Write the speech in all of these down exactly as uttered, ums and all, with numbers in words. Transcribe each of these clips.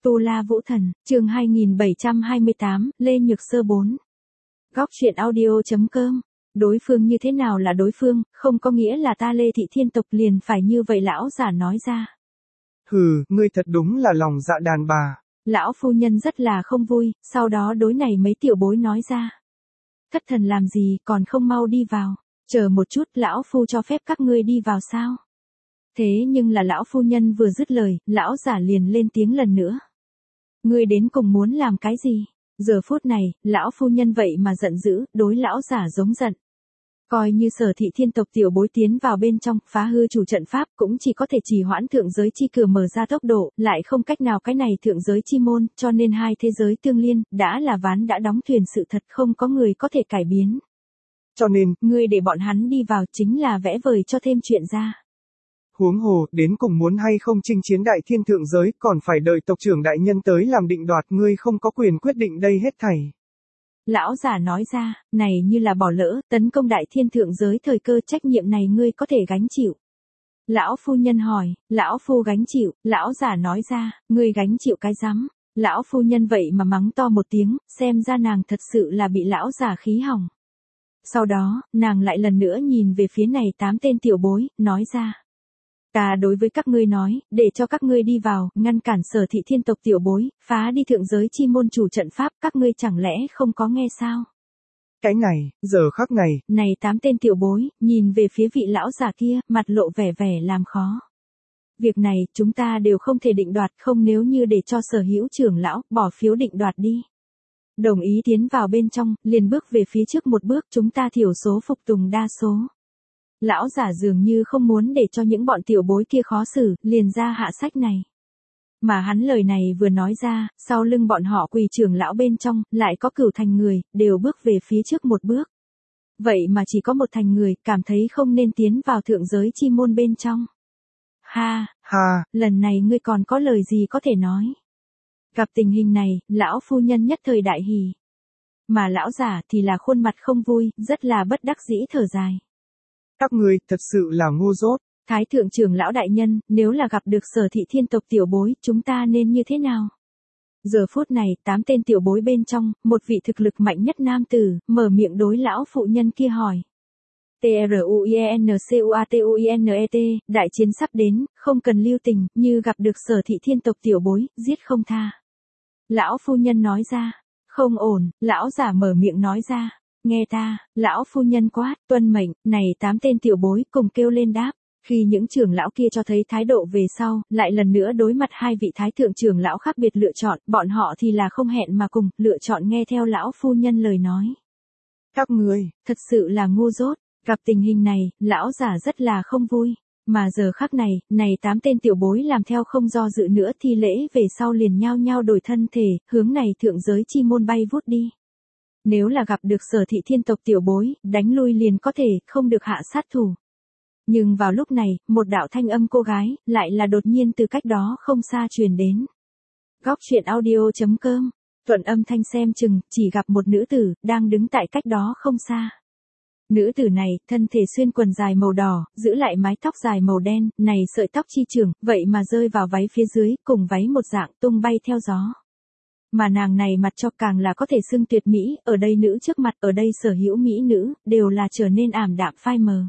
Tu La Vũ Thần, chương hai nghìn bảy trăm hai mươi tám, Lê Nhược Sơ bốn. Góc truyện audio.com. Đối phương như thế nào là đối phương, không có nghĩa là ta Lê Thị Thiên tộc liền phải như vậy lão giả nói ra. Hừ, ngươi thật đúng là lòng dạ đàn bà. Lão phu nhân rất là không vui, sau đó đối này mấy tiểu bối nói ra. Thất thần làm gì, còn không mau đi vào. Chờ một chút, lão phu cho phép các ngươi đi vào sao? Thế nhưng là lão phu nhân vừa dứt lời, lão giả liền lên tiếng lần nữa. Ngươi đến cùng muốn làm cái gì? Giờ phút này, lão phu nhân vậy mà giận dữ, đối lão giả giống giận. Coi như Sở Thị Thiên tộc tiểu bối tiến vào bên trong, phá hư chủ trận pháp, cũng chỉ có thể trì hoãn thượng giới chi cửa mở ra tốc độ, lại không cách nào cái này thượng giới chi môn, cho nên hai thế giới tương liên, đã là ván đã đóng thuyền, sự thật không có người có thể cải biến. Cho nên, ngươi để bọn hắn đi vào chính là vẽ vời cho thêm chuyện ra. Huống hồ, đến cùng muốn hay không chinh chiến đại thiên thượng giới, còn phải đợi tộc trưởng đại nhân tới làm định đoạt, ngươi không có quyền quyết định đây hết thảy. Lão giả nói ra, này như là bỏ lỡ, tấn công đại thiên thượng giới thời cơ, trách nhiệm này ngươi có thể gánh chịu. Lão phu nhân hỏi, lão phu gánh chịu, lão giả nói ra, ngươi gánh chịu cái rắm. Lão phu nhân vậy mà mắng to một tiếng, xem ra nàng thật sự là bị lão giả khí hỏng. Sau đó, nàng lại lần nữa nhìn về phía này tám tên tiểu bối, nói ra. Ta đối với các ngươi nói, để cho các ngươi đi vào, ngăn cản Sở Thị Thiên tộc tiểu bối, phá đi thượng giới chi môn chủ trận pháp, các ngươi chẳng lẽ không có nghe sao? Cái này, giờ khắc này, này tám tên tiểu bối, nhìn về phía vị lão già kia, mặt lộ vẻ vẻ làm khó. Việc này, chúng ta đều không thể định đoạt, không nếu như để cho Sở Hữu trưởng lão, bỏ phiếu định đoạt đi. Đồng ý tiến vào bên trong, liền bước về phía trước một bước, chúng ta thiểu số phục tùng đa số. Lão giả dường như không muốn để cho những bọn tiểu bối kia khó xử, liền ra hạ sách này. Mà hắn lời này vừa nói ra, sau lưng bọn họ quỳ trưởng lão bên trong, lại có cửu thành người, đều bước về phía trước một bước. Vậy mà chỉ có một thành người, cảm thấy không nên tiến vào thượng giới chi môn bên trong. Ha, ha, lần này ngươi còn có lời gì có thể nói. Gặp tình hình này, lão phu nhân nhất thời đại hỉ. Mà lão giả thì là khuôn mặt không vui, rất là bất đắc dĩ thở dài. Các ngươi, thật sự là ngu dốt. Thái thượng trưởng lão đại nhân, nếu là gặp được Sở Thị Thiên tộc tiểu bối, chúng ta nên như thế nào? Giờ phút này, tám tên tiểu bối bên trong, một vị thực lực mạnh nhất nam tử, mở miệng đối lão phụ nhân kia hỏi. T R U I N C U A T U I N E T, đại chiến sắp đến, không cần lưu tình, như gặp được Sở Thị Thiên tộc tiểu bối, giết không tha. Lão phu nhân nói ra, không ổn, lão giả mở miệng nói ra. Nghe ta, lão phu nhân quát, tuân mệnh, này tám tên tiểu bối cùng kêu lên đáp. Khi những trưởng lão kia cho thấy thái độ về sau, lại lần nữa đối mặt hai vị thái thượng trưởng lão khác biệt lựa chọn, bọn họ thì là không hẹn mà cùng, lựa chọn nghe theo lão phu nhân lời nói. Các ngươi, thật sự là ngu dốt, gặp tình hình này, lão giả rất là không vui. Mà giờ khắc này, này tám tên tiểu bối làm theo không do dự nữa thi lễ về sau liền nhao nhao đổi thân thể, hướng này thượng giới chi môn bay vút đi. Nếu là gặp được Sở Thị Thiên tộc tiểu bối, đánh lui liền có thể, không được hạ sát thủ. Nhưng vào lúc này, một đạo thanh âm cô gái, lại là đột nhiên từ cách đó không xa truyền đến. Góc truyện audio.com, thuận âm thanh xem chừng, chỉ gặp một nữ tử, đang đứng tại cách đó không xa. Nữ tử này, thân thể xuyên quần dài màu đỏ, giữ lại mái tóc dài màu đen, này sợi tóc chi trường, vậy mà rơi vào váy phía dưới, cùng váy một dạng tung bay theo gió. Mà nàng này mặt cho càng là có thể xưng tuyệt mỹ, ở đây nữ trước mặt, ở đây sở hữu mỹ nữ, đều là trở nên ảm đạm phai mờ.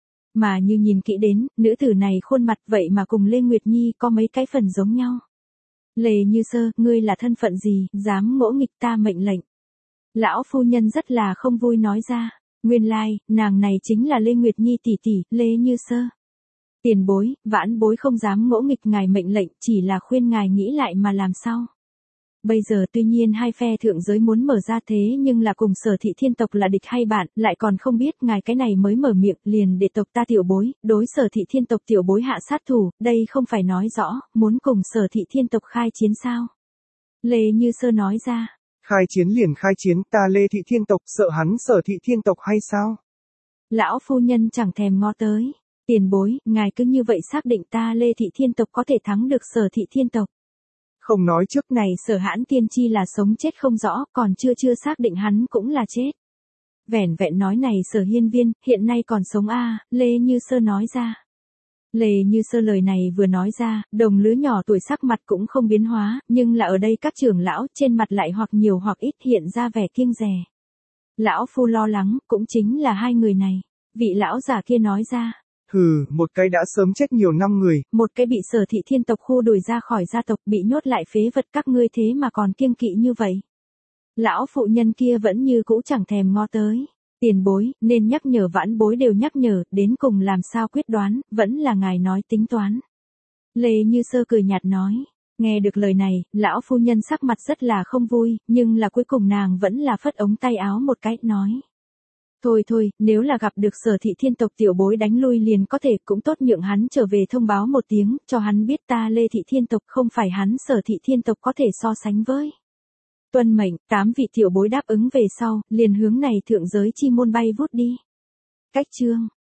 Mà như nhìn kỹ đến, nữ tử này khuôn mặt vậy mà cùng Lê Nguyệt Nhi có mấy cái phần giống nhau. Lê Như Sơ, ngươi là thân phận gì, dám ngỗ nghịch ta mệnh lệnh. Lão phu nhân rất là không vui nói ra, nguyên lai, nàng này chính là Lê Nguyệt Nhi tỷ tỷ, Lê Như Sơ. Tiền bối, vãn bối không dám ngỗ nghịch ngài mệnh lệnh, chỉ là khuyên ngài nghĩ lại mà làm sao. Bây giờ tuy nhiên hai phe thượng giới muốn mở ra thế nhưng là cùng Sở Thị Thiên tộc là địch hay bạn, lại còn không biết ngài cái này mới mở miệng liền để tộc ta tiểu bối, đối Sở Thị Thiên tộc tiểu bối hạ sát thủ, đây không phải nói rõ, muốn cùng Sở Thị Thiên tộc khai chiến sao. Lê Như Sơ nói ra. Khai chiến liền khai chiến, ta Lê Thị Thiên tộc sợ hắn Sở Thị Thiên tộc hay sao? Lão phu nhân chẳng thèm ngó tới. Tiền bối, ngài cứ như vậy xác định ta Lê Thị Thiên tộc có thể thắng được Sở Thị Thiên tộc. Không nói trước này Sở Hãn Tiên Chi là sống chết không rõ, còn chưa chưa xác định hắn cũng là chết. Vẻn vẹn nói này Sở Hiên Viên, hiện nay còn sống a, à, Lê Như Sơ nói ra. Lê Như Sơ lời này vừa nói ra, đồng lứa nhỏ tuổi sắc mặt cũng không biến hóa, nhưng là ở đây các trưởng lão trên mặt lại hoặc nhiều hoặc ít hiện ra vẻ kiêng dè. Lão phu lo lắng, cũng chính là hai người này. Vị lão già kia nói ra. Hừ, một cái đã sớm chết nhiều năm người. Một cái bị Sở Thị Thiên tộc khu đuổi ra khỏi gia tộc, bị nhốt lại phế vật, các ngươi thế mà còn kiêng kỵ như vậy. Lão phụ nhân kia vẫn như cũ chẳng thèm ngó tới. Tiền bối, nên nhắc nhở vãn bối đều nhắc nhở, đến cùng làm sao quyết đoán, vẫn là ngài nói tính toán. Lê Như Sơ cười nhạt nói. Nghe được lời này, lão phu nhân sắc mặt rất là không vui, nhưng là cuối cùng nàng vẫn là phất ống tay áo một cái, nói. Thôi thôi, nếu là gặp được Sở Thị Thiên tộc tiểu bối đánh lui liền có thể, cũng tốt nhượng hắn trở về thông báo một tiếng, cho hắn biết ta Lê Thị Thiên tộc không phải hắn Sở Thị Thiên tộc có thể so sánh với. Tuân mệnh, tám vị tiểu bối đáp ứng về sau, liền hướng này thượng giới chi môn bay vút đi. Cách chương